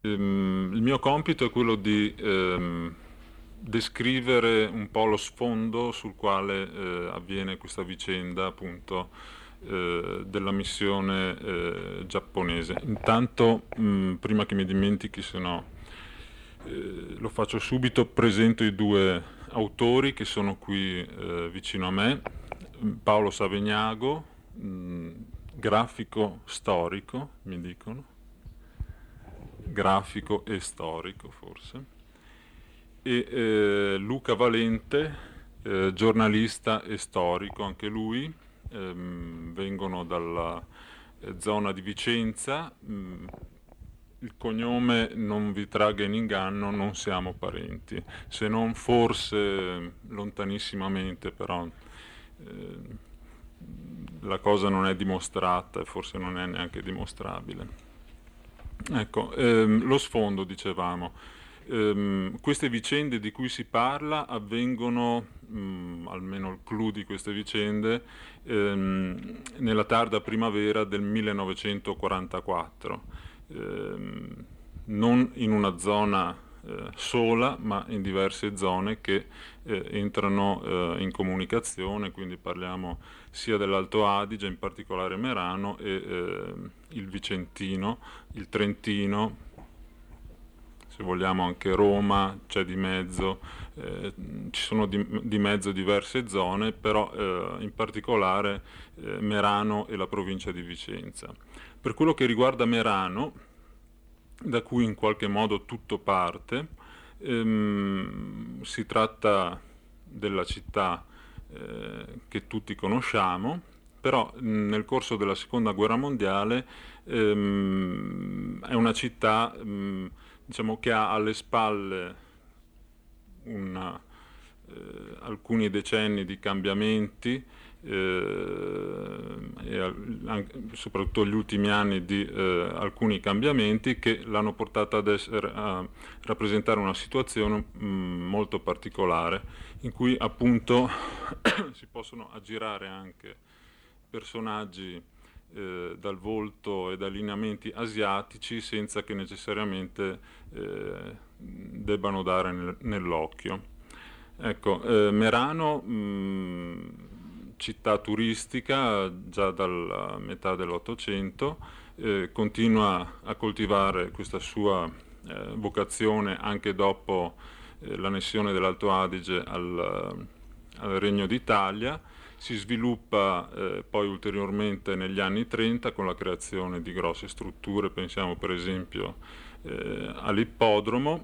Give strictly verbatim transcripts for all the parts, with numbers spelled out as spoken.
Ehm, il mio compito è quello di ehm, descrivere un po' lo sfondo sul quale eh, avviene questa vicenda, appunto, eh, della missione eh, giapponese. Intanto, mh, prima che mi dimentichi, se no eh, lo faccio subito, presento i due autori che sono qui eh, vicino a me. Paolo Savegnago, mh, grafico storico, mi dicono, grafico e storico forse, e eh, Luca Valente, eh, giornalista e storico, anche lui, ehm, vengono dalla eh, zona di Vicenza. Mm, il cognome non vi tragga in inganno, non siamo parenti, se non forse lontanissimamente, però eh, la cosa non è dimostrata e forse non è neanche dimostrabile. Ecco, ehm, lo sfondo, dicevamo. Ehm, queste vicende di cui si parla avvengono, mh, almeno il clou di queste vicende, ehm, nella tarda primavera del millenovecentoquarantaquattro, ehm, non in una zona eh, sola, ma in diverse zone che eh, entrano eh, in comunicazione, quindi parliamo sia dell'Alto Adige, in particolare Merano, e eh, il Vicentino, il Trentino, se vogliamo anche Roma, c'è di mezzo, eh, ci sono di, di mezzo diverse zone, però eh, in particolare eh, Merano e la provincia di Vicenza. Per quello che riguarda Merano, da cui in qualche modo tutto parte, ehm, si tratta della città eh, che tutti conosciamo, però mh, nel corso della seconda guerra mondiale ehm, è una città mh, diciamo, che ha alle spalle una, eh, alcuni decenni di cambiamenti, eh, e anche, soprattutto gli ultimi anni di eh, alcuni cambiamenti che l'hanno portata ad essere, a rappresentare una situazione mh, molto particolare in cui appunto si possono aggirare anche personaggi eh, dal volto e da lineamenti asiatici senza che necessariamente eh, debbano dare nel, nell'occhio. Ecco, eh, Merano, mh, città turistica già dalla metà dell'Ottocento, eh, continua a coltivare questa sua eh, vocazione anche dopo eh, l'annessione dell'Alto Adige al, al Regno d'Italia. Si sviluppa eh, poi ulteriormente negli anni trenta con la creazione di grosse strutture, pensiamo per esempio eh, all'ippodromo.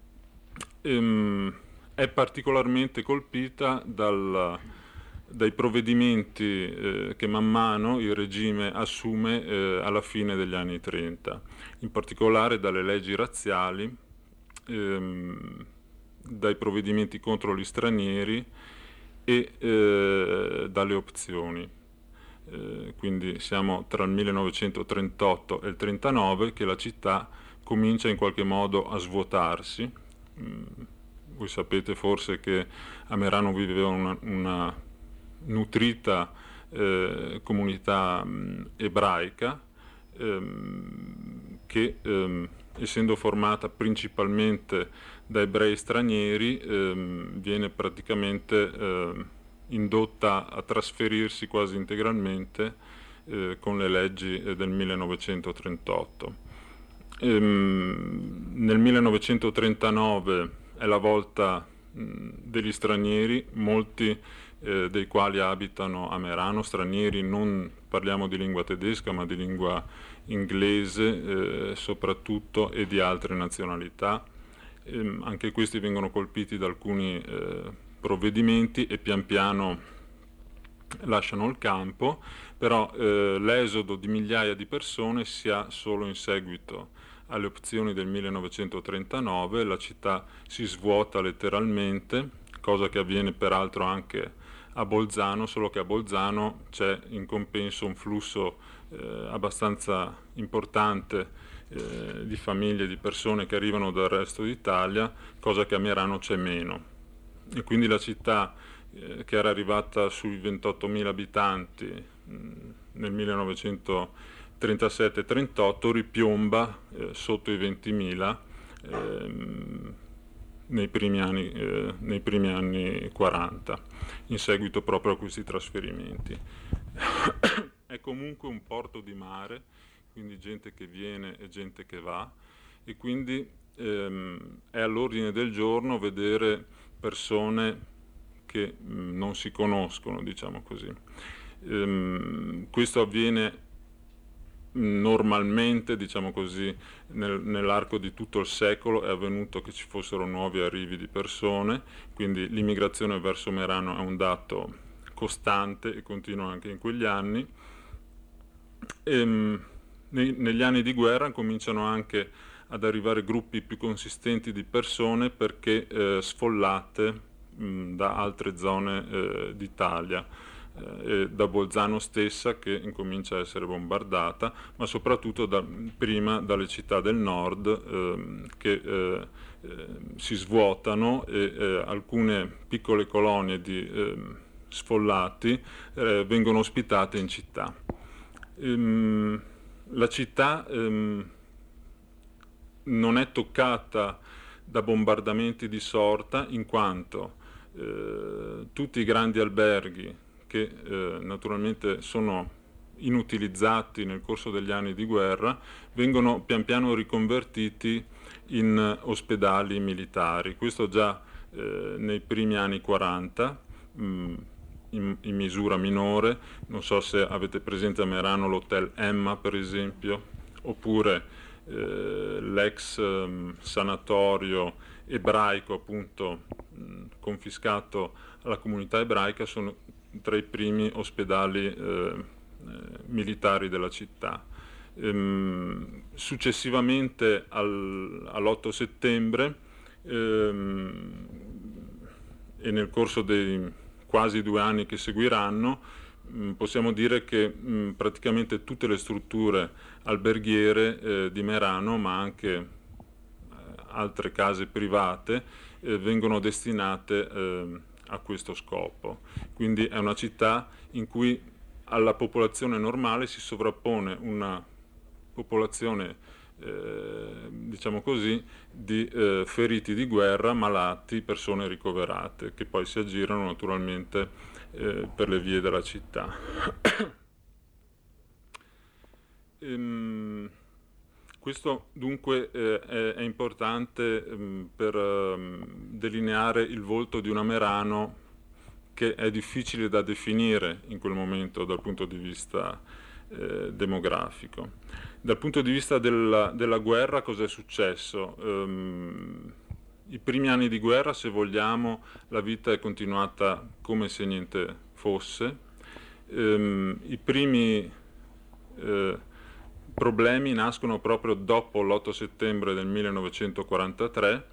Ehm, è particolarmente colpita dal, dai provvedimenti eh, che man mano il regime assume eh, alla fine degli anni trenta, in particolare dalle leggi razziali, ehm, dai provvedimenti contro gli stranieri e eh, dalle opzioni. Eh, quindi siamo tra il millenovecentotrentotto e il trentanove che la città comincia in qualche modo a svuotarsi. Mm, voi sapete forse che a Merano viveva una, una nutrita eh, comunità mh, ebraica ehm, che ehm, essendo formata principalmente da ebrei stranieri ehm, viene praticamente ehm, indotta a trasferirsi quasi integralmente eh, con le leggi eh, del millenovecentotrentotto. Ehm, nel millenovecentotrentanove è la volta mh, degli stranieri, molti eh, dei quali abitano a Merano, stranieri non parliamo di lingua tedesca ma di lingua inglese eh, soprattutto e di altre nazionalità. Ehm, anche questi vengono colpiti da alcuni eh, provvedimenti e pian piano lasciano il campo, però eh, l'esodo di migliaia di persone si ha solo in seguito alle opzioni del millenovecentotrentanove, la città si svuota letteralmente, cosa che avviene peraltro anche a Bolzano, solo che a Bolzano c'è in compenso un flusso eh, abbastanza importante eh, di famiglie, di persone che arrivano dal resto d'Italia, cosa che a Merano c'è meno. E quindi la città eh, che era arrivata sui ventottomila abitanti mh, nel millenovecentotrentotto trentasette trentotto ripiomba eh, sotto i ventimila ehm, nei primi anni, eh, nei primi anni quaranta, in seguito proprio a questi trasferimenti. È comunque un porto di mare, quindi gente che viene e gente che va, e quindi ehm, è all'ordine del giorno vedere persone che mh, non si conoscono, diciamo così. Ehm, questo avviene normalmente, diciamo così, nel, nell'arco di tutto il secolo è avvenuto che ci fossero nuovi arrivi di persone, quindi l'immigrazione verso Merano è un dato costante e continua anche in quegli anni. E, nei, negli anni di guerra cominciano anche ad arrivare gruppi più consistenti di persone perché eh, sfollate mh, da altre zone eh, d'Italia, eh, da Bolzano stessa che incomincia a essere bombardata, ma soprattutto da, prima dalle città del nord eh, che eh, eh, si svuotano e eh, alcune piccole colonie di eh, sfollati eh, vengono ospitate in città. Ehm, la città ehm, non è toccata da bombardamenti di sorta in quanto eh, tutti i grandi alberghi che eh, naturalmente sono inutilizzati nel corso degli anni di guerra vengono pian piano riconvertiti in ospedali militari. Questo già eh, nei primi anni quaranta, mh, in, in misura minore. Non so se avete presente a Merano l'hotel Emma, per esempio, oppure eh, l'ex eh, sanatorio ebraico, appunto mh, confiscato alla comunità ebraica, sono tra i primi ospedali eh, eh, militari della città. Ehm, successivamente al, all'otto settembre ehm, e nel corso dei quasi due anni che seguiranno, mh, possiamo dire che mh, praticamente tutte le strutture alberghiere eh, di Merano, ma anche eh, altre case private, eh, vengono destinate eh, a questo scopo. Quindi è una città in cui alla popolazione normale si sovrappone una popolazione eh, diciamo così di eh, feriti di guerra, malati, persone ricoverate, che poi si aggirano naturalmente eh, per le vie della città. ehm, Questo dunque eh, è, è importante ehm, per ehm, delineare il volto di una Merano che è difficile da definire in quel momento dal punto di vista eh, demografico. Dal punto di vista della, della guerra cosa è successo? Um, I primi anni di guerra, se vogliamo, la vita è continuata come se niente fosse. Um, I primi eh, problemi nascono proprio dopo l'otto settembre del millenovecentoquarantatré.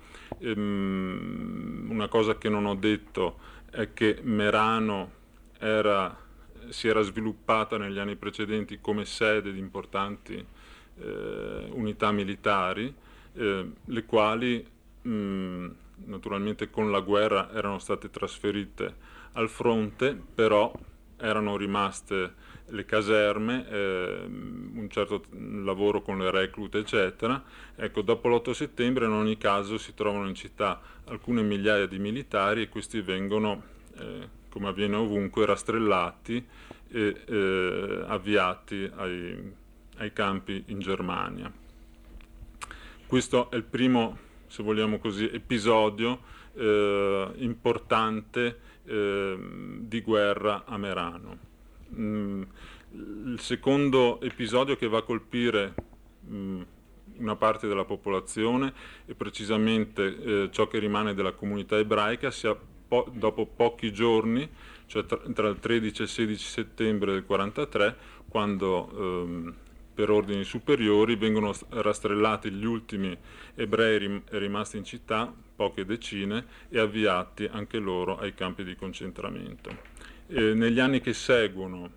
Um, una cosa che non ho detto è che Merano era, si era sviluppata negli anni precedenti come sede di importanti eh, unità militari, eh, le quali mh, naturalmente con la guerra erano state trasferite al fronte, però erano rimaste le caserme, eh, un certo lavoro con le reclute, eccetera. Ecco, dopo l'otto settembre in ogni caso si trovano in città alcune migliaia di militari e questi vengono, eh, come avviene ovunque, rastrellati e eh, avviati ai, ai campi in Germania. Questo è il primo, se vogliamo così, episodio eh, importante eh, di guerra a Merano. Mm, il secondo episodio che va a colpire mm, una parte della popolazione e precisamente eh, ciò che rimane della comunità ebraica sia po- dopo pochi giorni, cioè tra, tra il tredici e il sedici settembre del quarantatré, quando ehm, per ordini superiori vengono rastrellati gli ultimi ebrei rim- rimasti in città, poche decine, e avviati anche loro ai campi di concentramento. E negli anni che seguono,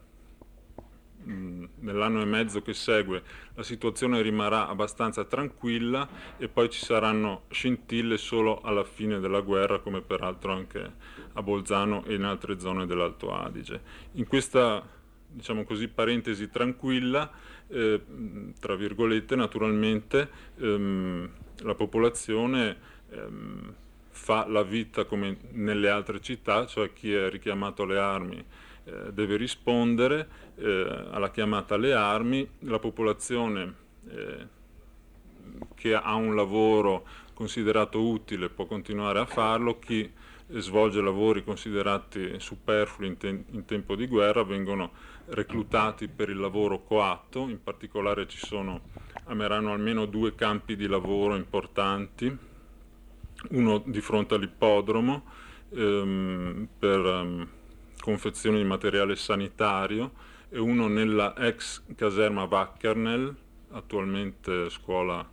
mh, nell'anno e mezzo che segue, la situazione rimarrà abbastanza tranquilla e poi ci saranno scintille solo alla fine della guerra, come peraltro anche a Bolzano e in altre zone dell'Alto Adige. In questa diciamo così, parentesi tranquilla, eh, tra virgolette naturalmente, ehm, la popolazione ehm, fa la vita come nelle altre città, cioè chi è richiamato alle armi eh, deve rispondere eh, alla chiamata alle armi, la popolazione eh, che ha un lavoro considerato utile può continuare a farlo, chi svolge lavori considerati superflui in, te- in tempo di guerra vengono reclutati per il lavoro coatto, in particolare ci sono a Merano almeno due campi di lavoro importanti, uno di fronte all'ippodromo ehm, per ehm, confezione di materiale sanitario e uno nella ex caserma Wackernel, attualmente scuola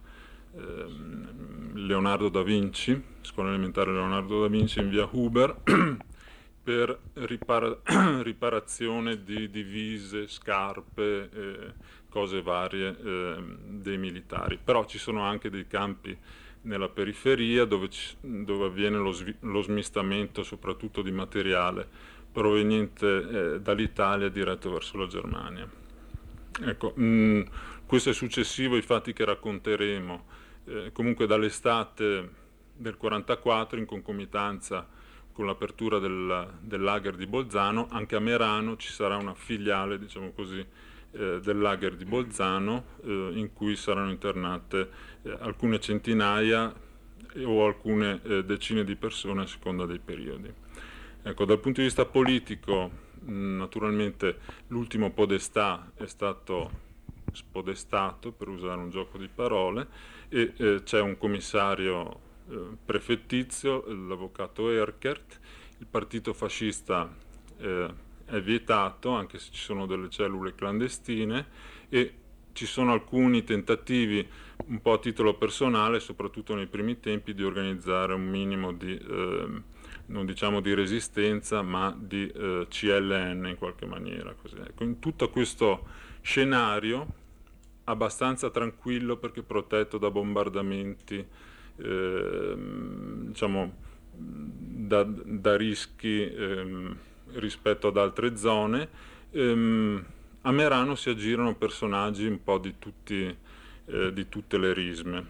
ehm, Leonardo da Vinci, scuola elementare Leonardo da Vinci in via Huber, per ripara- riparazione di divise, scarpe, eh, cose varie eh, dei militari. Però ci sono anche dei campi nella periferia dove, ci, dove avviene lo, svi- lo smistamento soprattutto di materiale proveniente eh, dall'Italia diretto verso la Germania. Ecco, mh, questo è successivo ai fatti che racconteremo. Eh, comunque dall'estate del quarantaquattro, in concomitanza con l'apertura del, del lager di Bolzano, anche a Merano ci sarà una filiale, diciamo così, eh, del lager di Bolzano eh, in cui saranno internate eh, alcune centinaia eh, o alcune eh, decine di persone a seconda dei periodi. Ecco, dal punto di vista politico, mh, naturalmente l'ultimo podestà è stato spodestato, per usare un gioco di parole, e eh, c'è un commissario eh, prefettizio, l'avvocato Erkert. Il partito fascista eh, è vietato, anche se ci sono delle cellule clandestine, e ci sono alcuni tentativi, un po' a titolo personale, soprattutto nei primi tempi, di organizzare un minimo di, eh, non diciamo di resistenza, ma di eh, C L N in qualche maniera. Così. Ecco, in tutto questo scenario, abbastanza tranquillo perché protetto da bombardamenti, eh, diciamo, da, da rischi eh, rispetto ad altre zone, ehm, a Merano si aggirano personaggi un po' di, tutti, eh, di tutte le risme.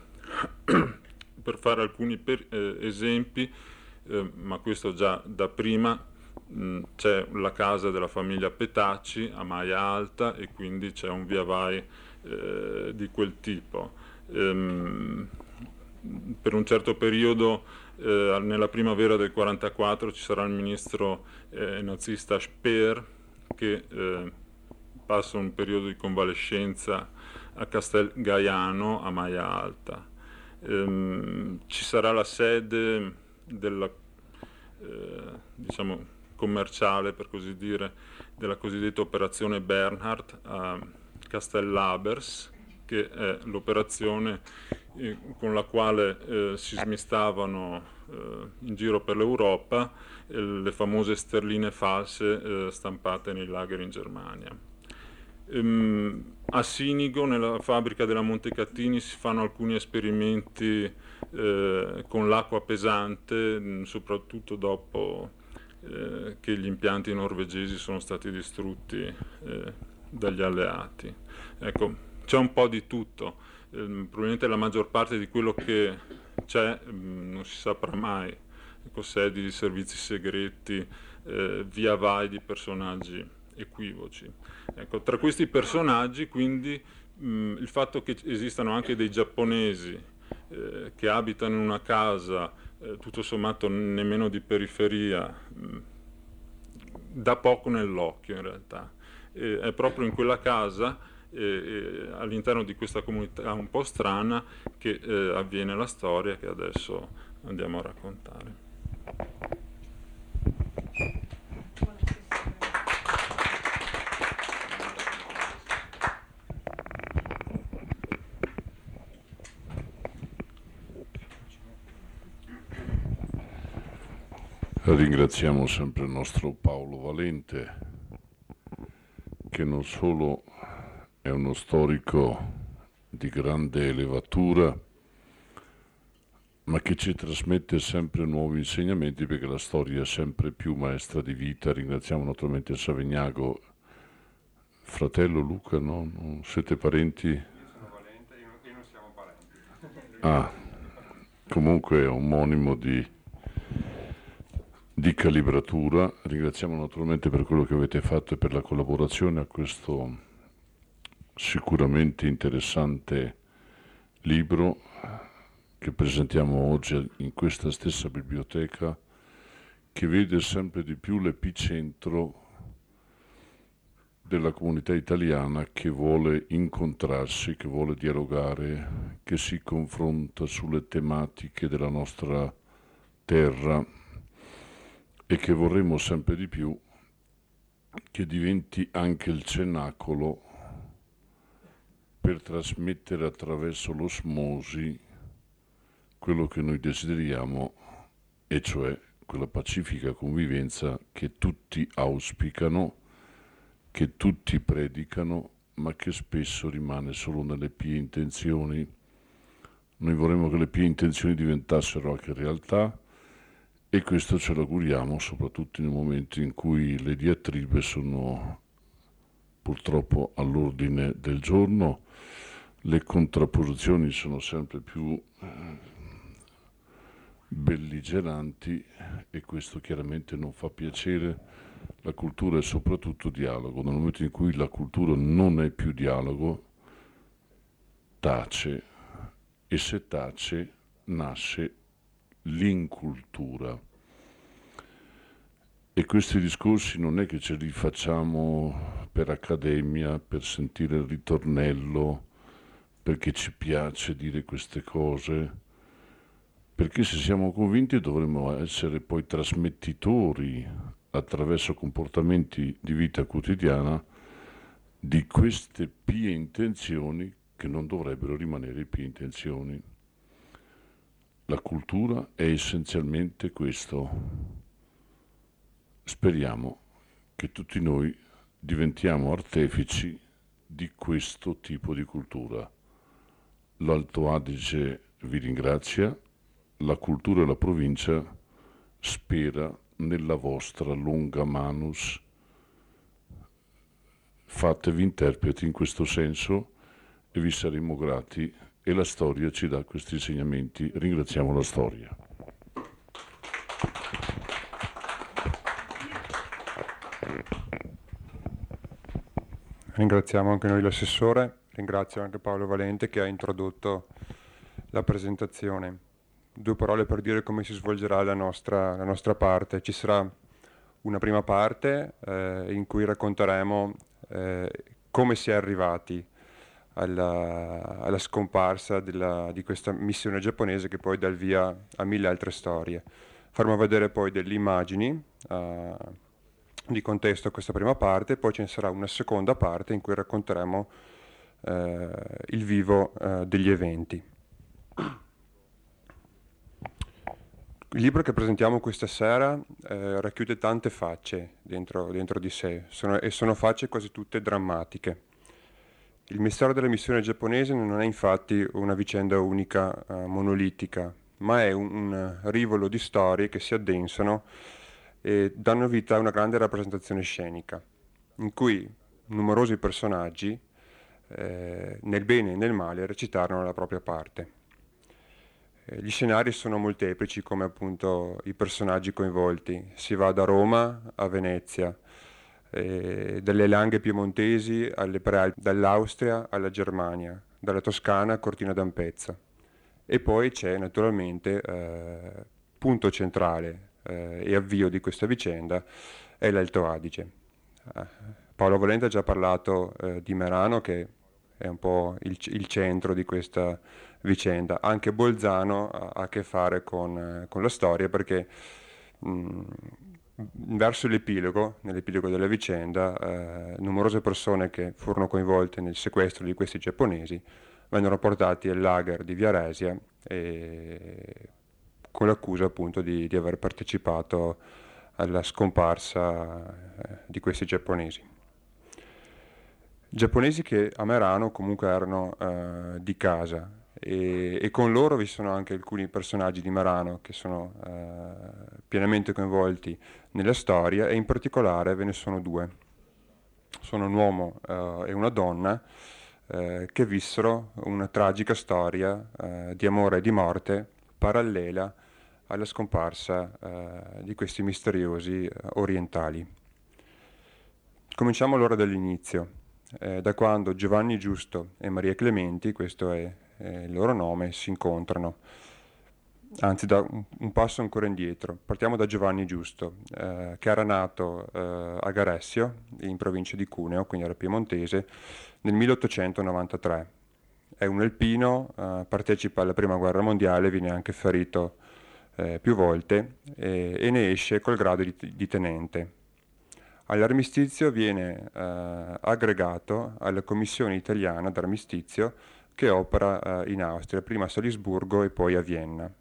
Per fare alcuni per, eh, esempi, eh, ma questo già da prima, mh, c'è la casa della famiglia Petacci a Maia Alta e quindi c'è un via vai eh, di quel tipo. Ehm, per un certo periodo, eh, nella primavera del quarantaquattro, ci sarà il ministro eh, nazista Speer che eh, passa un periodo di convalescenza a Castel Gaiano a Maia Alta. Ehm, ci sarà la sede della eh, diciamo commerciale, per così dire, della cosiddetta operazione Bernhard a Castellabers, che è l'operazione eh, con la quale eh, si smistavano eh, in giro per l'Europa eh, le famose sterline false eh, stampate nei lager in Germania. Ehm, a Sinigo, nella fabbrica della Montecatini, si fanno alcuni esperimenti eh, con l'acqua pesante, mh, soprattutto dopo eh, che gli impianti norvegesi sono stati distrutti eh, dagli alleati. Ecco, c'è un po' di tutto. Eh, probabilmente la maggior parte di quello che c'è mh, non si saprà mai. Ecco, sedi di servizi segreti, eh, via vai di personaggi equivoci. Ecco, tra questi personaggi, quindi, mh, il fatto che esistano anche dei giapponesi eh, che abitano in una casa eh, tutto sommato nemmeno di periferia, mh, dà poco nell'occhio in realtà. E è proprio in quella casa, eh, eh, all'interno di questa comunità un po' strana, che eh, avviene la storia che adesso andiamo a raccontare. Ringraziamo sempre il nostro Paolo Valente, che non solo è uno storico di grande elevatura, ma che ci trasmette sempre nuovi insegnamenti, perché la storia è sempre più maestra di vita. Ringraziamo naturalmente Savignago fratello Luca, no? Non siete parenti? Io sono Valente e non, e non siamo parenti. Ah, comunque è omonimo di, di Calibratura. Ringraziamo naturalmente per quello che avete fatto e per la collaborazione a questo sicuramente interessante libro che presentiamo oggi in questa stessa biblioteca, che vede sempre di più l'epicentro della comunità italiana che vuole incontrarsi, che vuole dialogare, che si confronta sulle tematiche della nostra terra e che vorremmo sempre di più che diventi anche il cenacolo per trasmettere attraverso l'osmosi quello che noi desideriamo, e cioè quella pacifica convivenza che tutti auspicano, che tutti predicano, ma che spesso rimane solo nelle pie intenzioni. Noi vorremmo che le pie intenzioni diventassero anche realtà, e questo ce lo auguriamo soprattutto nel momento in cui le diatribe sono purtroppo all'ordine del giorno, le contrapposizioni sono sempre più belligeranti, e questo chiaramente non fa piacere. La cultura è soprattutto dialogo. Nel momento in cui la cultura non è più dialogo, tace, e se tace nasce l'incultura. E questi discorsi non è che ce li facciamo per accademia, per sentire il ritornello, perché ci piace dire queste cose, perché se siamo convinti dovremmo essere poi trasmettitori attraverso comportamenti di vita quotidiana di queste pie intenzioni che non dovrebbero rimanere pie intenzioni. La cultura è essenzialmente questo. Speriamo che tutti noi diventiamo artefici di questo tipo di cultura. L'Alto Adige vi ringrazia, la cultura e la provincia spera nella vostra lunga manus. Fatevi interpreti in questo senso e vi saremo grati, e la storia ci dà questi insegnamenti. Ringraziamo la storia. Ringraziamo anche noi l'assessore, ringrazio anche Paolo Valente che ha introdotto la presentazione. Due parole per dire come si svolgerà la nostra, la nostra parte. Ci sarà una prima parte eh, in cui racconteremo eh, come si è arrivati alla, alla scomparsa della, di questa missione giapponese, che poi dà il via a mille altre storie. Faremo vedere poi delle immagini eh, di contesto a questa prima parte, poi ce ne sarà una seconda parte in cui racconteremo eh, il vivo eh, degli eventi. Il libro che presentiamo questa sera eh, racchiude tante facce dentro, dentro di sé, sono, e sono facce quasi tutte drammatiche. Il mistero della missione giapponese non è infatti una vicenda unica, eh, monolitica, ma è un, un rivolo di storie che si addensano e danno vita a una grande rappresentazione scenica, in cui numerosi personaggi, eh, nel bene e nel male, recitarono la propria parte. Eh, gli scenari sono molteplici, come appunto i personaggi coinvolti. Si va da Roma a Venezia, eh, dalle Langhe piemontesi alle Prealpi, dall'Austria alla Germania, dalla Toscana a Cortina d'Ampezza. E poi c'è naturalmente eh, punto centrale eh, e avvio di questa vicenda è l'Alto Adige. Eh, Paolo Valente ha già parlato eh, di Merano, che è un po' il, il centro di questa vicenda. Anche Bolzano ha, ha a che fare con, eh, con la storia, perché mh, verso l'epilogo, nell'epilogo della vicenda, eh, numerose persone che furono coinvolte nel sequestro di questi giapponesi vennero portati al lager di Viaresia e con l'accusa appunto di, di aver partecipato alla scomparsa eh, di questi giapponesi. Giapponesi che a Merano comunque erano eh, di casa, e, e con loro vi sono anche alcuni personaggi di Merano che sono eh, pienamente coinvolti nella storia, e in particolare ve ne sono due. Sono un uomo eh, e una donna eh, che vissero una tragica storia eh, di amore e di morte parallela alla scomparsa eh, di questi misteriosi eh, orientali. Cominciamo allora dall'inizio, eh, da quando Giovanni Giusto e Maria Clementi, questo è, è il loro nome, si incontrano. Anzi, da un, un passo ancora indietro. Partiamo da Giovanni Giusto, eh, che era nato eh, a Garessio, in provincia di Cuneo, quindi era piemontese, nel milleottocentonovantatré. È un alpino, eh, partecipa alla Prima Guerra Mondiale, viene anche ferito eh, più volte e, e ne esce col grado di, di tenente. All'armistizio viene eh, aggregato alla Commissione Italiana d'Armistizio che opera eh, in Austria, prima a Salisburgo e poi a Vienna.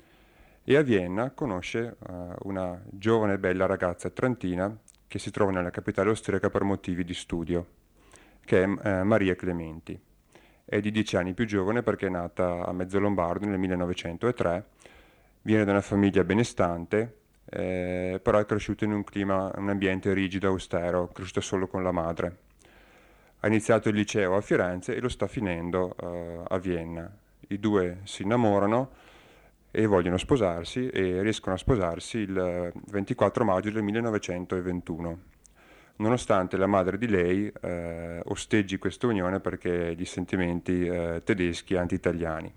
E a Vienna conosce uh, una giovane e bella ragazza trentina che si trova nella capitale austriaca per motivi di studio, che è uh, Maria Clementi. È di dieci anni più giovane perché è nata a Mezzolombardo nel millenovecentotre, viene da una famiglia benestante, eh, però è cresciuta in un clima, un ambiente rigido, austero, cresciuta solo con la madre. Ha iniziato il liceo a Firenze e lo sta finendo uh, a Vienna. I due si innamorano e vogliono sposarsi e riescono a sposarsi il ventiquattro maggio del millenovecentoventuno, nonostante la madre di lei eh, osteggi questa unione perché di sentimenti eh, tedeschi anti-italiani.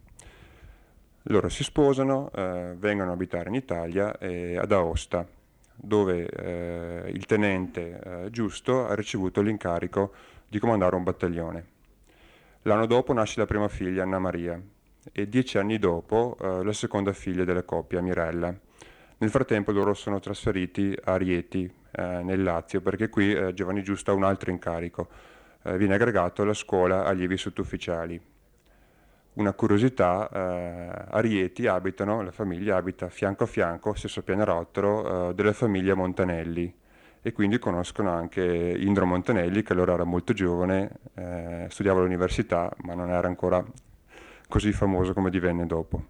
Loro si sposano, eh, vengono a abitare in Italia e ad Aosta, dove eh, il tenente eh, Giusto ha ricevuto l'incarico di comandare un battaglione. L'anno dopo nasce la prima figlia, Anna Maria, e dieci anni dopo eh, la seconda figlia della coppia, Mirella. Nel frattempo loro sono trasferiti a Rieti, eh, nel Lazio, perché qui eh, Giovanni Giusto ha un altro incarico, eh, viene aggregato alla scuola allievi sottufficiali. Una curiosità, eh, a Rieti abitano, la famiglia abita fianco a fianco, stesso pianerottolo, eh, della famiglia Montanelli, e quindi conoscono anche Indro Montanelli, che allora era molto giovane, eh, studiava all'università, ma non era ancora così famoso come divenne dopo.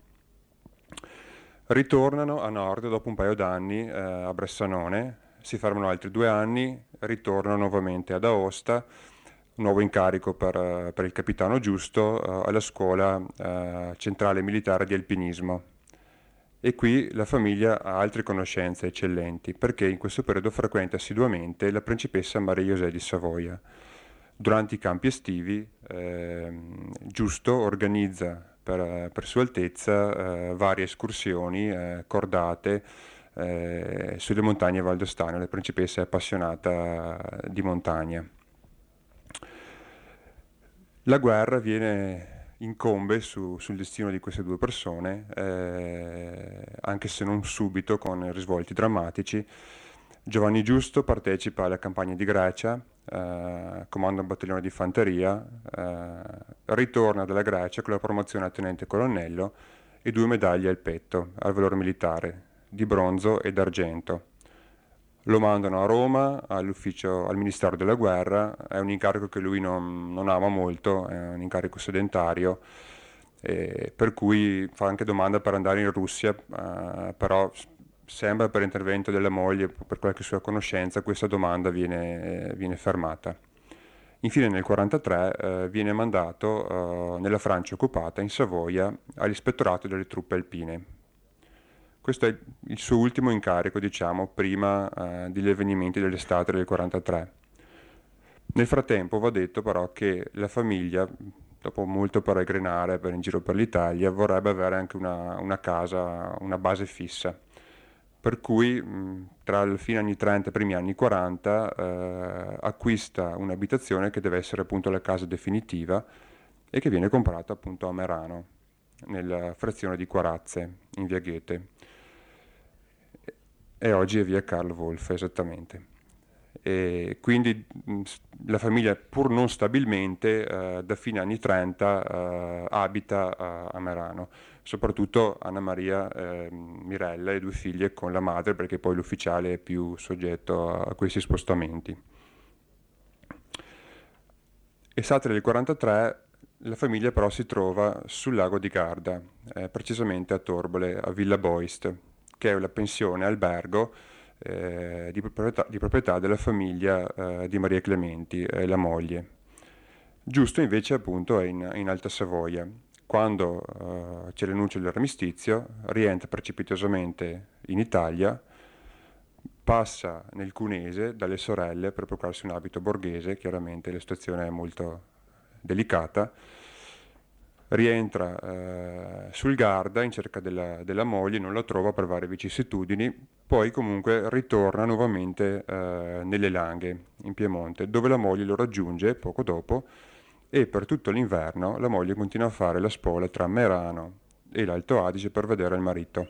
Ritornano a nord dopo un paio d'anni eh, a Bressanone, si fermano altri due anni, ritornano nuovamente ad Aosta, nuovo incarico per, per il capitano Giusto eh, alla scuola eh, centrale militare di alpinismo. E qui la famiglia ha altre conoscenze eccellenti, perché in questo periodo frequenta assiduamente la principessa Maria José di Savoia. Durante i campi estivi, eh, Giusto organizza per, per Sua Altezza eh, varie escursioni eh, cordate eh, sulle montagne valdostane. La principessa è appassionata di montagna. La guerra viene incombe su, sul destino di queste due persone, eh, anche se non subito, con risvolti drammatici. Giovanni Giusto partecipa alla campagna di Grecia, eh, comanda un battaglione di fanteria, eh, ritorna dalla Grecia con la promozione a tenente colonnello e due medaglie al petto, al valore militare, di bronzo e d'argento. Lo mandano a Roma, all'ufficio, al Ministero della Guerra, è un incarico che lui non, non ama molto, è un incarico sedentario, eh, per cui fa anche domanda per andare in Russia, eh, però sembra per intervento della moglie, per qualche sua conoscenza, questa domanda viene, eh, viene fermata. Infine nel millenovecentoquarantatré eh, viene mandato eh, nella Francia occupata, in Savoia, all'ispettorato delle truppe alpine. Questo è il suo ultimo incarico, diciamo, prima eh, degli avvenimenti dell'estate del millenovecentoquarantatré. Nel frattempo va detto però che la famiglia, dopo molto peregrinare per in giro per l'Italia, vorrebbe avere anche una, una casa, una base fissa. Per cui mh, tra il fine anni trenta e i primi anni quaranta eh, acquista un'abitazione che deve essere appunto la casa definitiva e che viene comprata appunto a Merano, nella frazione di Quarazze, in via Goethe. E oggi è via Karl Wolf, esattamente. E quindi mh, la famiglia, pur non stabilmente, eh, da fine anni trenta eh, abita a, a Merano, soprattutto Anna Maria eh, Mirella e due figlie con la madre, perché poi l'ufficiale è più soggetto a, a questi spostamenti. Estate del millenovecentoquarantatré la famiglia però si trova sul lago di Garda, eh, precisamente a Torbole, a Villa Boist, che è una pensione albergo eh, di, proprietà, di proprietà della famiglia eh, di Maria Clementi, eh, la moglie. Giusto invece appunto è in, in Alta Savoia. Quando eh, c'è l'annuncio dell'armistizio, rientra precipitosamente in Italia, passa nel Cunese dalle sorelle per procurarsi un abito borghese, chiaramente la situazione è molto delicata, rientra eh, sul Garda in cerca della, della moglie, non la trova per varie vicissitudini, poi comunque ritorna nuovamente eh, nelle Langhe, in Piemonte, dove la moglie lo raggiunge poco dopo e per tutto l'inverno la moglie continua a fare la spola tra Merano e l'Alto Adige per vedere il marito.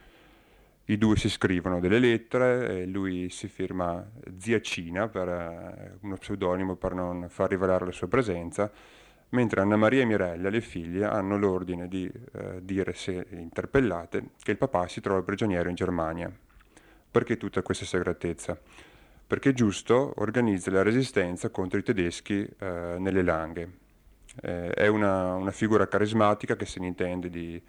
I due si scrivono delle lettere, e lui si firma Zia Cina, per eh, uno pseudonimo per non far rivelare la sua presenza, mentre Anna Maria e Mirella, le figlie, hanno l'ordine di eh, dire, se interpellate, che il papà si trova prigioniero in Germania. Perché tutta questa segretezza? Perché Giusto organizza la resistenza contro i tedeschi eh, nelle Langhe. Eh, è una, una figura carismatica che se ne intende di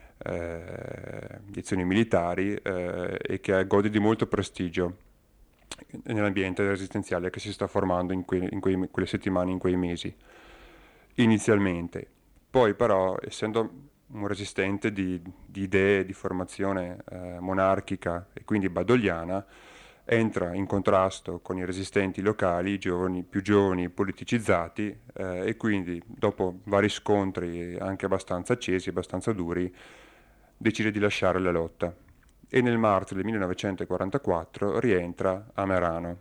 Eh, di azioni militari eh, e che gode di molto prestigio nell'ambiente resistenziale che si sta formando in, que- in quei- quelle settimane, in quei mesi, inizialmente. Poi però, essendo un resistente di, di idee, di formazione eh, monarchica e quindi badogliana, entra in contrasto con i resistenti locali, giovani, più giovani, politicizzati, eh, e quindi dopo vari scontri anche abbastanza accesi, abbastanza duri, decide di lasciare la lotta e nel marzo del millenovecentoquarantaquattro rientra a Merano.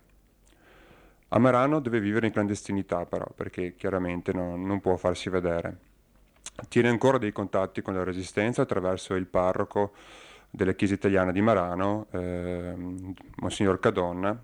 A Merano deve vivere in clandestinità però, perché chiaramente non, non può farsi vedere. Tiene ancora dei contatti con la Resistenza attraverso il parroco della Chiesa Italiana di Merano, eh, Monsignor Cadonna,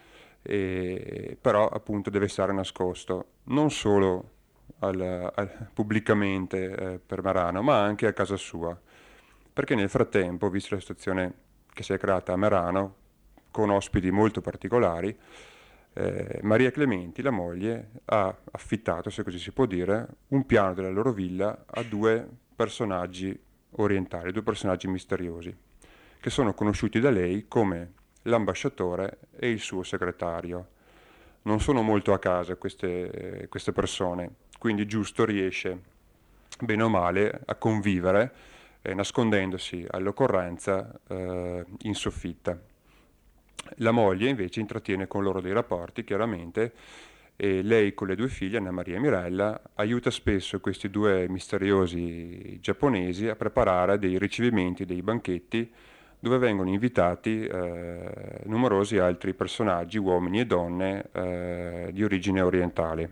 e, però appunto deve stare nascosto, non solo al, al, pubblicamente eh, per Merano, ma anche a casa sua. Perché nel frattempo, visto la situazione che si è creata a Merano, con ospiti molto particolari, eh, Maria Clementi, la moglie, ha affittato, se così si può dire, un piano della loro villa a due personaggi orientali, due personaggi misteriosi, che sono conosciuti da lei come l'ambasciatore e il suo segretario. Non sono molto a casa queste, queste persone, quindi Giusto riesce, bene o male, a convivere Eh, nascondendosi all'occorrenza eh, in soffitta. La moglie invece intrattiene con loro dei rapporti, chiaramente, e lei con le due figlie, Anna Maria e Mirella, aiuta spesso questi due misteriosi giapponesi a preparare dei ricevimenti, dei banchetti, dove vengono invitati eh, numerosi altri personaggi, uomini e donne, eh, di origine orientale.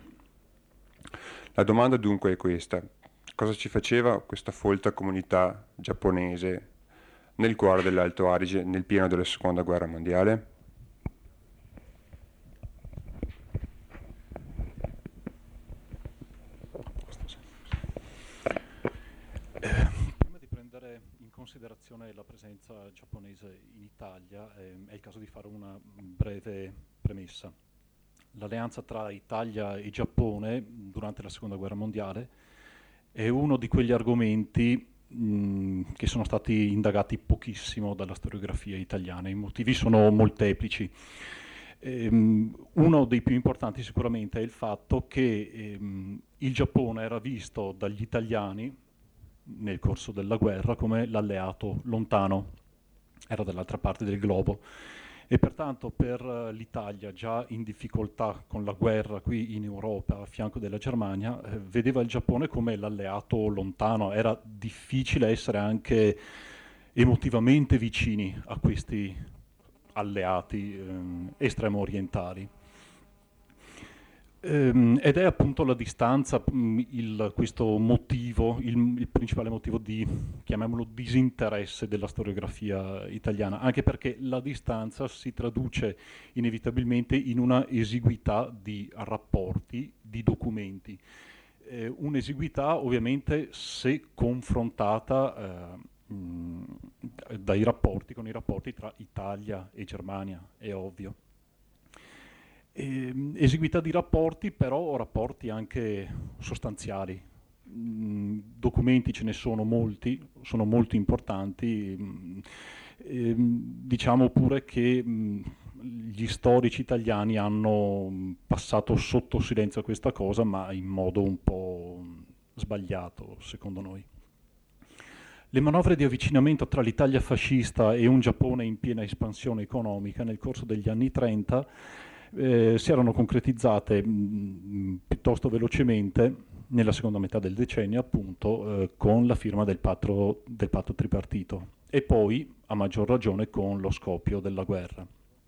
La domanda dunque è questa: cosa ci faceva questa folta comunità giapponese nel cuore dell'Alto Adige nel pieno della Seconda Guerra Mondiale? Eh, prima di prendere in considerazione la presenza giapponese in Italia, eh, è il caso di fare una breve premessa. L'alleanza tra Italia e Giappone durante la Seconda Guerra Mondiale è uno di quegli argomenti mh, che sono stati indagati pochissimo dalla storiografia italiana. I motivi sono molteplici. Ehm, uno dei più importanti sicuramente è il fatto che ehm, il Giappone era visto dagli italiani nel corso della guerra come l'alleato lontano, era dall'altra parte del globo. E pertanto per l'Italia, già in difficoltà con la guerra qui in Europa a fianco della Germania, eh, vedeva il Giappone come l'alleato lontano. Era difficile essere anche emotivamente vicini a questi alleati ehm, estremo orientali. Ehm, ed è appunto la distanza mh, il, questo motivo, il, il principale motivo di, chiamiamolo, disinteresse della storiografia italiana, anche perché la distanza si traduce inevitabilmente in una esiguità di rapporti, di documenti. Eh, un'esiguità ovviamente se confrontata eh, mh, dai rapporti con i rapporti tra Italia e Germania, è ovvio. E, esiguità di rapporti, però rapporti anche sostanziali. mh, documenti ce ne sono molti, sono molto importanti, mh, e, diciamo pure che mh, gli storici italiani hanno passato sotto silenzio questa cosa, ma in modo un po' sbagliato, secondo noi. Le manovre di avvicinamento tra l'Italia fascista e un Giappone in piena espansione economica nel corso degli anni trenta eh, si erano concretizzate mh, piuttosto velocemente nella seconda metà del decennio, appunto, eh, con la firma del patto, del patto tripartito e poi, a maggior ragione, con lo scoppio della guerra.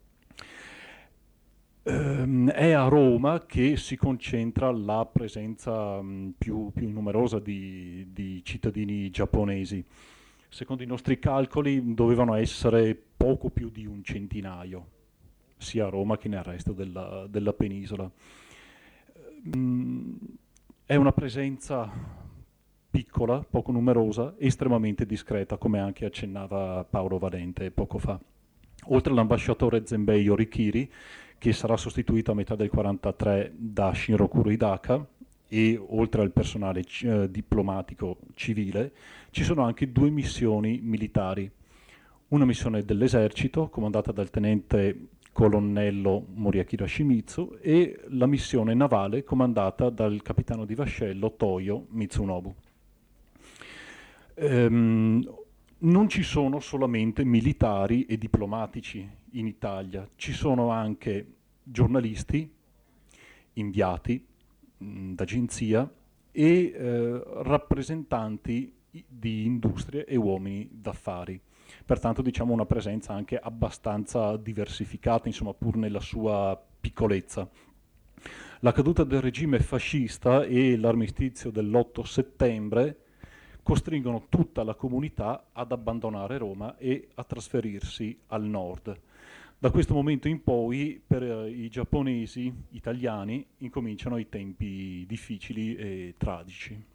Ehm, è a Roma che si concentra la presenza mh, più, più numerosa di, di cittadini giapponesi. Secondo i nostri calcoli dovevano essere poco più di un centinaio, sia a Roma che nel resto della, della penisola. Mh, è una presenza piccola, poco numerosa, estremamente discreta, come anche accennava Paolo Valente poco fa. Oltre all'ambasciatore Zenbei Yorikiri, che sarà sostituito a metà del quarantatré da Shinrokuro Hidaka, e oltre al personale eh, diplomatico civile, ci sono anche due missioni militari. Una missione dell'esercito, comandata dal tenente colonnello Moriakira Shimizu, e la missione navale, comandata dal capitano di vascello Toyo Mitsunobu. Ehm, non ci sono solamente militari e diplomatici in Italia, ci sono anche giornalisti, inviati mh, d'agenzia e eh, rappresentanti di industrie e uomini d'affari. Pertanto diciamo una presenza anche abbastanza diversificata, insomma, pur nella sua piccolezza. La caduta del regime fascista e l'armistizio dell'otto settembre costringono tutta la comunità ad abbandonare Roma e a trasferirsi al nord. Da questo momento in poi per eh, i giapponesi italiani incominciano i tempi difficili e tragici.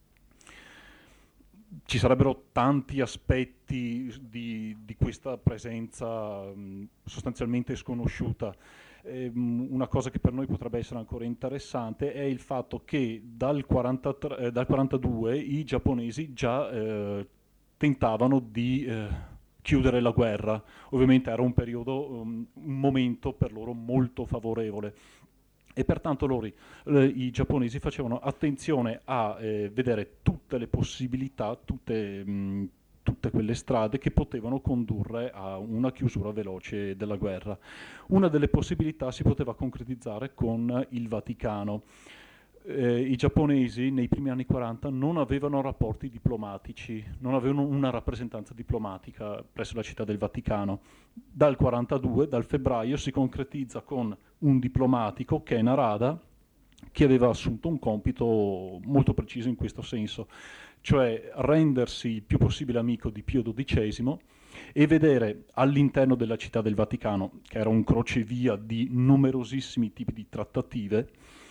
Ci sarebbero tanti aspetti di, di questa presenza mh, sostanzialmente sconosciuta. Eh, una cosa che per noi potrebbe essere ancora interessante è il fatto che dal, quarantatré, eh, dal quarantadue i giapponesi già eh, tentavano di eh, chiudere la guerra. Ovviamente era un periodo, um, un momento per loro molto favorevole. E pertanto loro, eh, i giapponesi facevano attenzione a eh, vedere tutte le possibilità, tutte, mh, tutte quelle strade che potevano condurre a una chiusura veloce della guerra. Una delle possibilità si poteva concretizzare con il Vaticano. Eh, I giapponesi nei primi anni quaranta non avevano rapporti diplomatici, non avevano una rappresentanza diplomatica presso la città del Vaticano. Dal quarantadue, dal febbraio, si concretizza con un diplomatico, Ken Arada, che aveva assunto un compito molto preciso in questo senso, cioè rendersi il più possibile amico di Pio dodicesimo e vedere all'interno della città del Vaticano, che era un crocevia di numerosissimi tipi di trattative,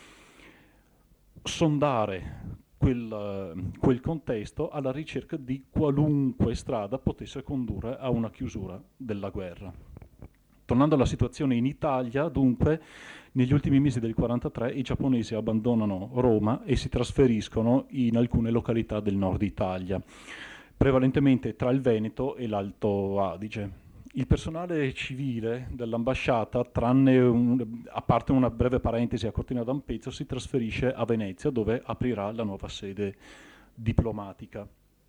sondare quel, quel contesto alla ricerca di qualunque strada potesse condurre a una chiusura della guerra. Tornando alla situazione in Italia, dunque, negli ultimi mesi del quarantatré i giapponesi abbandonano Roma e si trasferiscono in alcune località del nord Italia, prevalentemente tra il Veneto e l'Alto Adige. Il personale civile dell'ambasciata, tranne un, a parte una breve parentesi a Cortina d'Ampezzo, si trasferisce a Venezia, dove aprirà la nuova sede diplomatica.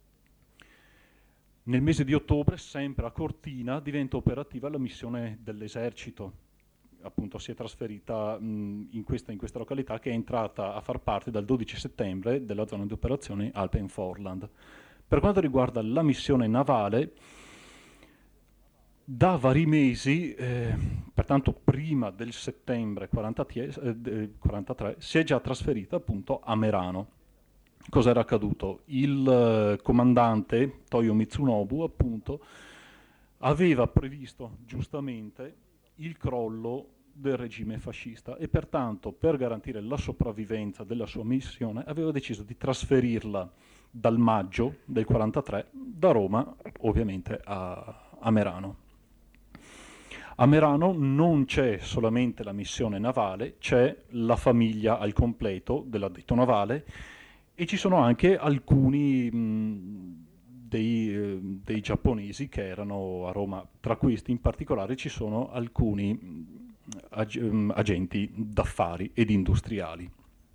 Nel mese di ottobre, sempre a Cortina, diventa operativa la missione dell'esercito. Appunto si è trasferita mh, in, questa, in questa località, che è entrata a far parte dal dodici settembre della zona di operazione Alpen-Forland. Per quanto riguarda la missione navale, da vari mesi, eh, pertanto prima del settembre quarantatré, si è già trasferita appunto a Merano. Cosa era accaduto? Il eh, comandante Toyo Mitsunobu appunto aveva previsto giustamente il crollo del regime fascista e pertanto, per garantire la sopravvivenza della sua missione, aveva deciso di trasferirla dal maggio del quarantatré da Roma ovviamente a, a Merano. A Merano non c'è solamente la missione navale, c'è la famiglia al completo dell'addetto navale e ci sono anche alcuni mh, dei, eh, dei giapponesi che erano a Roma. Tra questi in particolare ci sono alcuni mh, ag- mh, agenti d'affari ed industriali.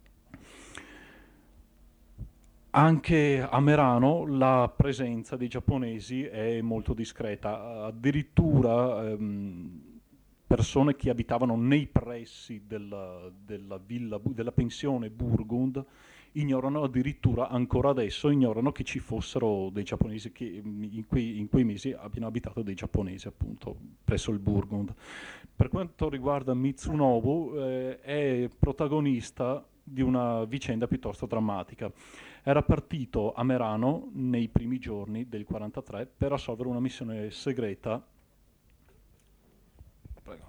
Anche a Merano la presenza dei giapponesi è molto discreta, addirittura ehm, persone che abitavano nei pressi della, della villa, della pensione Burgund ignorano addirittura ancora adesso, ignorano che ci fossero dei giapponesi, che in quei, in quei mesi abbiano abitato dei giapponesi appunto presso il Burgund. Per quanto riguarda Mitsunobu, eh, è protagonista di una vicenda piuttosto drammatica. Era partito a Merano nei primi giorni del quarantatré per assolvere una missione segreta. Prego.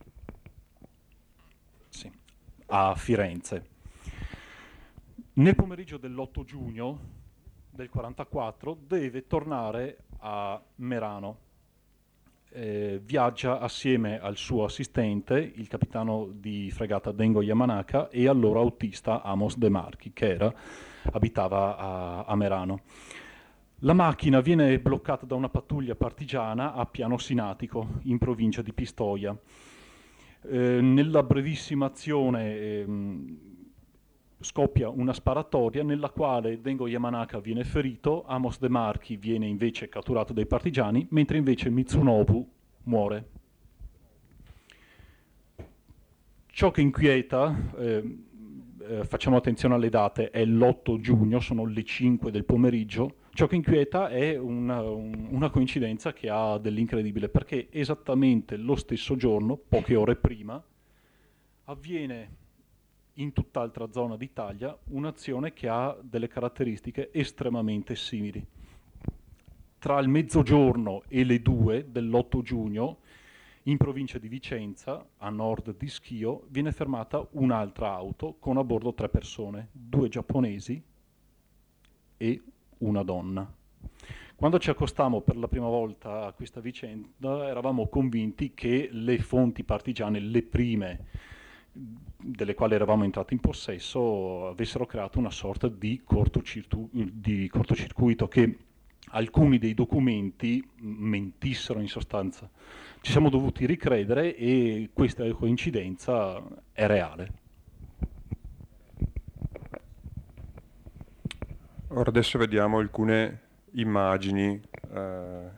Sì, a Firenze. Nel pomeriggio dell'otto giugno del quarantaquattro deve tornare a Merano. Eh, viaggia assieme al suo assistente, il capitano di fregata Dengo Yamanaka, e al loro autista Amos De Marchi, che era, abitava a, a Merano. La macchina viene bloccata da una pattuglia partigiana a Piano Sinatico, in provincia di Pistoia. Eh, nella brevissima azione ehm, scoppia una sparatoria nella quale Dengo Yamanaka viene ferito, Amos De Marchi viene invece catturato dai partigiani, mentre invece Mitsunobu muore. Ciò che inquieta, eh, eh, facciamo attenzione alle date, è l'otto giugno, sono le cinque del pomeriggio. Ciò che inquieta è una, un, una coincidenza che ha dell'incredibile, perché esattamente lo stesso giorno, poche ore prima, avviene in tutt'altra zona d'Italia un'azione che ha delle caratteristiche estremamente simili. Tra il mezzogiorno e le due dell'otto giugno, in provincia di Vicenza, a nord di Schio, viene fermata un'altra auto con a bordo tre persone, due giapponesi e una donna. Quando ci accostammo per la prima volta a questa vicenda, eravamo convinti che le fonti partigiane, le prime delle quali eravamo entrati in possesso, avessero creato una sorta di, cortocircu- di cortocircuito, che alcuni dei documenti mentissero in sostanza. Ci siamo dovuti ricredere e questa coincidenza è reale. Ora adesso vediamo alcune immagini. Eh,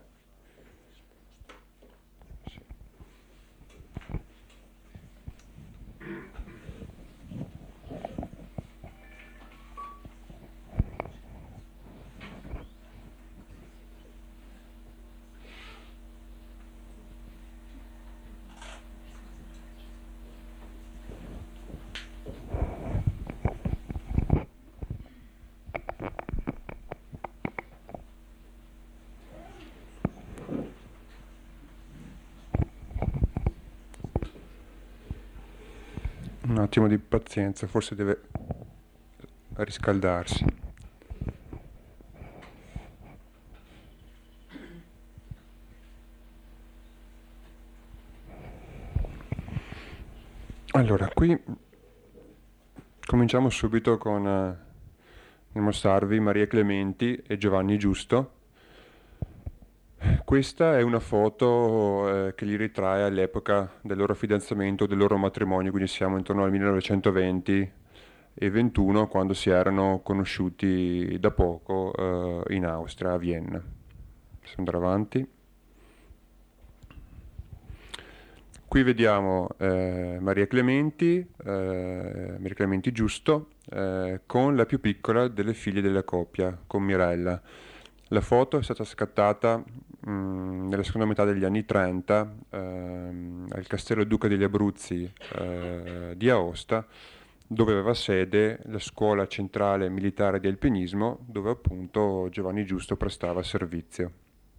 Un attimo di pazienza, forse deve riscaldarsi. Allora, qui cominciamo subito con eh, mostrarvi Maria Clementi e Giovanni Giusto. Questa è una foto eh, che li ritrae all'epoca del loro fidanzamento, del loro matrimonio, quindi siamo intorno al millenovecentoventi e ventuno, quando si erano conosciuti da poco eh, in Austria, a Vienna. Possiamo andare avanti. Qui vediamo eh, Maria Clementi, eh, Maria Clementi Giusto, eh, con la più piccola delle figlie della coppia, con Mirella. La foto è stata scattata mh, nella seconda metà degli anni trenta ehm, al Castello Duca degli Abruzzi eh, di Aosta, dove aveva sede la scuola centrale militare di alpinismo, dove appunto Giovanni Giusto prestava servizio.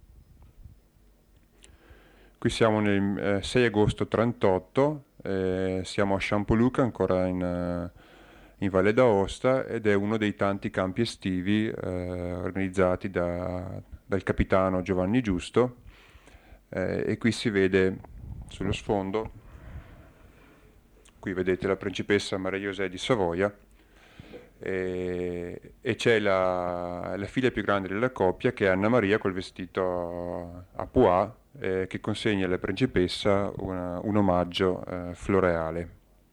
Qui siamo nel eh, sei agosto trentotto, eh, siamo a Champoluc, ancora in, uh, in Valle d'Aosta, ed è uno dei tanti campi estivi eh, organizzati da, dal capitano Giovanni Giusto, eh, e qui si vede sullo sfondo, qui vedete la principessa Maria José di Savoia, e, e c'è la, la figlia più grande della coppia, che è Anna Maria, col vestito a pois, eh, che consegna alla principessa una, un omaggio eh, floreale.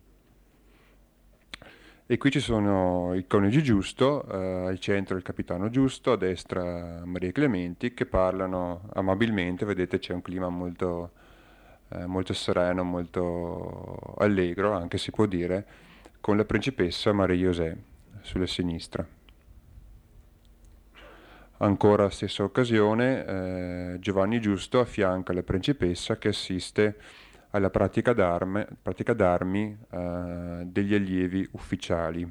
E qui ci sono i coniugi Giusto, eh, al centro il capitano Giusto, a destra Maria Clementi, che parlano amabilmente. Vedete, c'è un clima molto, eh, molto sereno, molto allegro, anche si può dire, con la principessa Maria José sulla sinistra. Ancora stessa occasione, eh, Giovanni Giusto affianca la principessa, che assiste alla pratica d'arme, pratica d'armi eh, degli allievi ufficiali.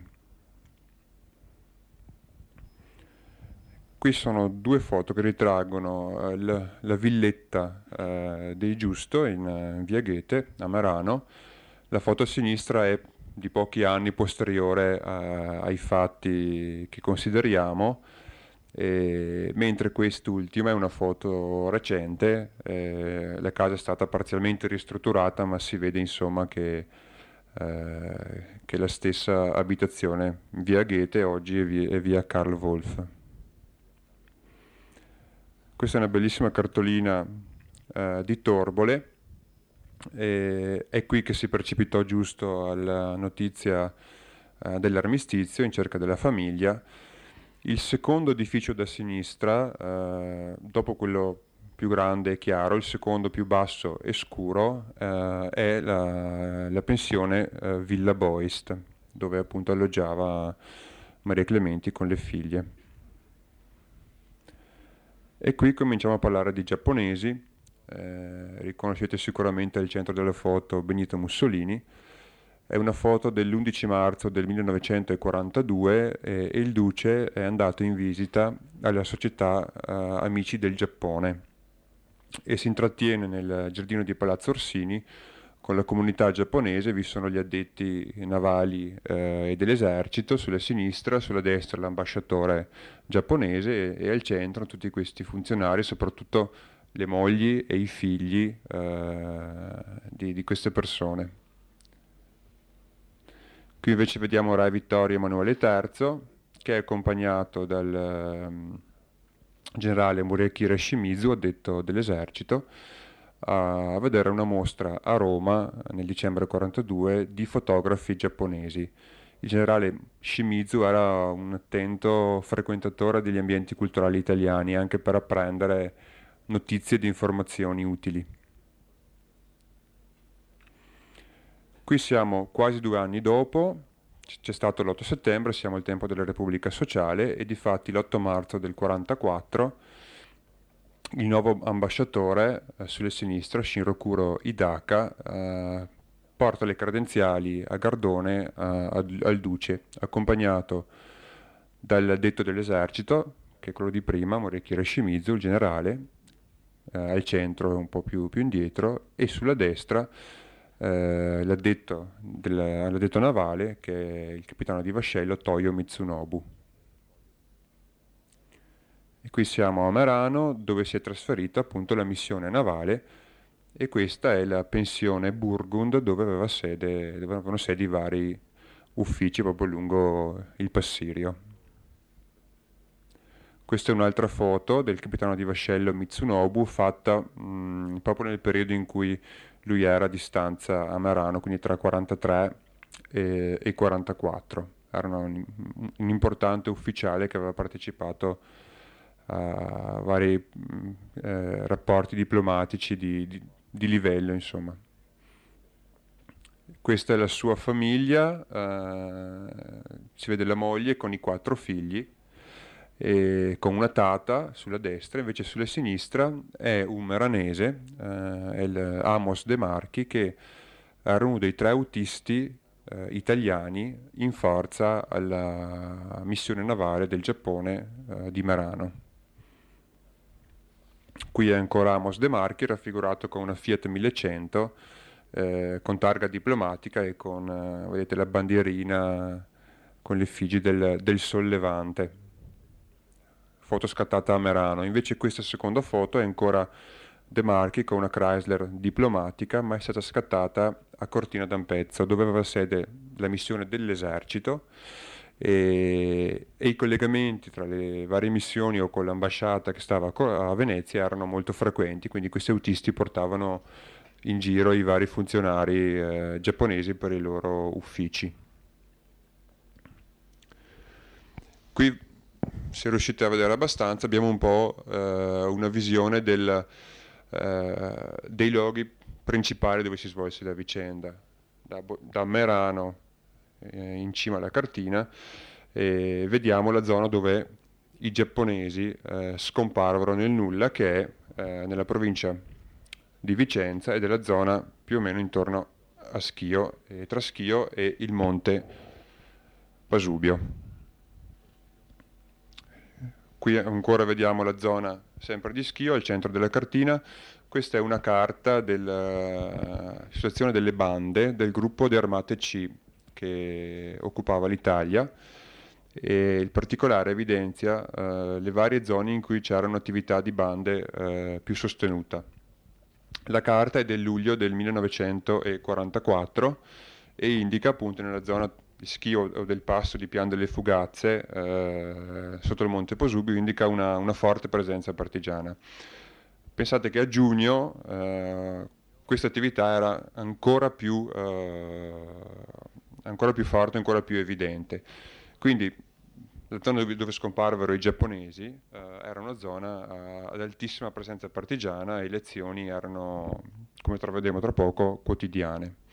Qui sono due foto che ritraggono eh, la, la villetta eh, dei Giusto in, in via Goethe, a Merano. La foto a sinistra è di pochi anni posteriore eh, ai fatti che consideriamo, e, mentre quest'ultima è una foto recente. Eh, la casa è stata parzialmente ristrutturata, ma si vede insomma che, eh, che la stessa abitazione, via Goethe, oggi è via, è via Karl Wolf. Questa è una bellissima cartolina eh, di Torbole. E è qui che si precipitò Giusto alla notizia eh, dell'armistizio, in cerca della famiglia. Il secondo edificio da sinistra, eh, dopo quello più grande e chiaro, il secondo più basso e scuro, eh, è la, la pensione eh, Villa Boist, dove appunto alloggiava Maria Clementi con le figlie. E qui cominciamo a parlare di giapponesi. Eh, riconoscete sicuramente al centro della foto Benito Mussolini. È una foto dell'undici marzo del millenovecentoquarantadue e, e il duce è andato in visita alla società eh, Amici del Giappone e si intrattiene nel giardino di Palazzo Orsini con la comunità giapponese. Vi sono gli addetti navali eh, e dell'esercito sulla sinistra, sulla destra l'ambasciatore giapponese e, e al centro tutti questi funzionari, soprattutto le mogli e i figli eh, di, di queste persone. Qui invece vediamo Re Vittorio Emanuele terzo, che è accompagnato dal um, generale Mureki Shimizu, addetto dell'esercito, a vedere una mostra a Roma nel dicembre quarantadue di fotografi giapponesi. Il generale Shimizu era un attento frequentatore degli ambienti culturali italiani, anche per apprendere notizie ed informazioni utili. Qui siamo quasi due anni dopo, c'è stato l'otto settembre, siamo al tempo della Repubblica Sociale e difatti l'otto marzo del quarantaquattro il nuovo ambasciatore eh, sulla sinistra, Shinrokuro Hidaka, eh, porta le credenziali a Gardone eh, al, al duce, accompagnato dal detto dell'esercito, che è quello di prima, Morikira Shimizu, il generale, eh, al centro un po' più, più indietro, e sulla destra eh, l'addetto, del, l'addetto navale, che è il capitano di vascello Toyo Mitsunobu. E qui siamo a Merano, dove si è trasferita appunto la missione navale, e questa è la pensione Burgund, dove, aveva sede, dove avevano sede i vari uffici proprio lungo il Passirio. Questa è un'altra foto del capitano di vascello Mitsunobu, fatta mh, proprio nel periodo in cui lui era a distanza a Merano, quindi tra quarantatré e, e quarantaquattro. Era un, un importante ufficiale che aveva partecipato a vari eh, rapporti diplomatici di, di, di livello, insomma. Questa è la sua famiglia, eh, si vede la moglie con i quattro figli, e con una tata sulla destra. Invece sulla sinistra è un meranese, eh, è il Amos De Marchi, che era uno dei tre autisti eh, italiani in forza alla missione navale del Giappone eh, di Merano. Qui è ancora Amos De Marchi, raffigurato con una Fiat millecento, eh, con targa diplomatica e con, eh, vedete, la bandierina con l'effigie del, del Sollevante. Foto scattata a Merano. Invece questa seconda foto è ancora De Marchi con una Chrysler diplomatica, ma è stata scattata a Cortina d'Ampezzo, dove aveva sede la missione dell'esercito, e, e i collegamenti tra le varie missioni o con l'ambasciata che stava a Venezia erano molto frequenti, quindi questi autisti portavano in giro i vari funzionari eh, giapponesi per i loro uffici. Qui, se riuscite a vedere abbastanza, abbiamo un po' eh, una visione del, eh, dei luoghi principali dove si svolse la vicenda. Da, da Merano eh, in cima alla cartina, e vediamo la zona dove i giapponesi eh, scomparvero nel nulla, che è eh, nella provincia di Vicenza, ed è la zona più o meno intorno a Schio, e tra Schio e il monte Pasubio. Qui ancora vediamo la zona sempre di Schio, al centro della cartina. Questa è una carta della situazione delle bande del gruppo di Armate C che occupava l'Italia, e il particolare evidenzia eh, le varie zone in cui c'era un'attività di bande eh, più sostenuta. La carta è del luglio del millenovecentoquarantaquattro e indica appunto nella zona di Schio o del passo di Pian delle Fugazze eh, sotto il monte Posubio, indica una, una forte presenza partigiana. Pensate che a giugno eh, questa attività era ancora più, eh, ancora più forte, ancora più evidente. Quindi la zona dove, dove scomparvero i giapponesi eh, era una zona eh, ad altissima presenza partigiana, e le lezioni erano, come vedremo tra poco, quotidiane.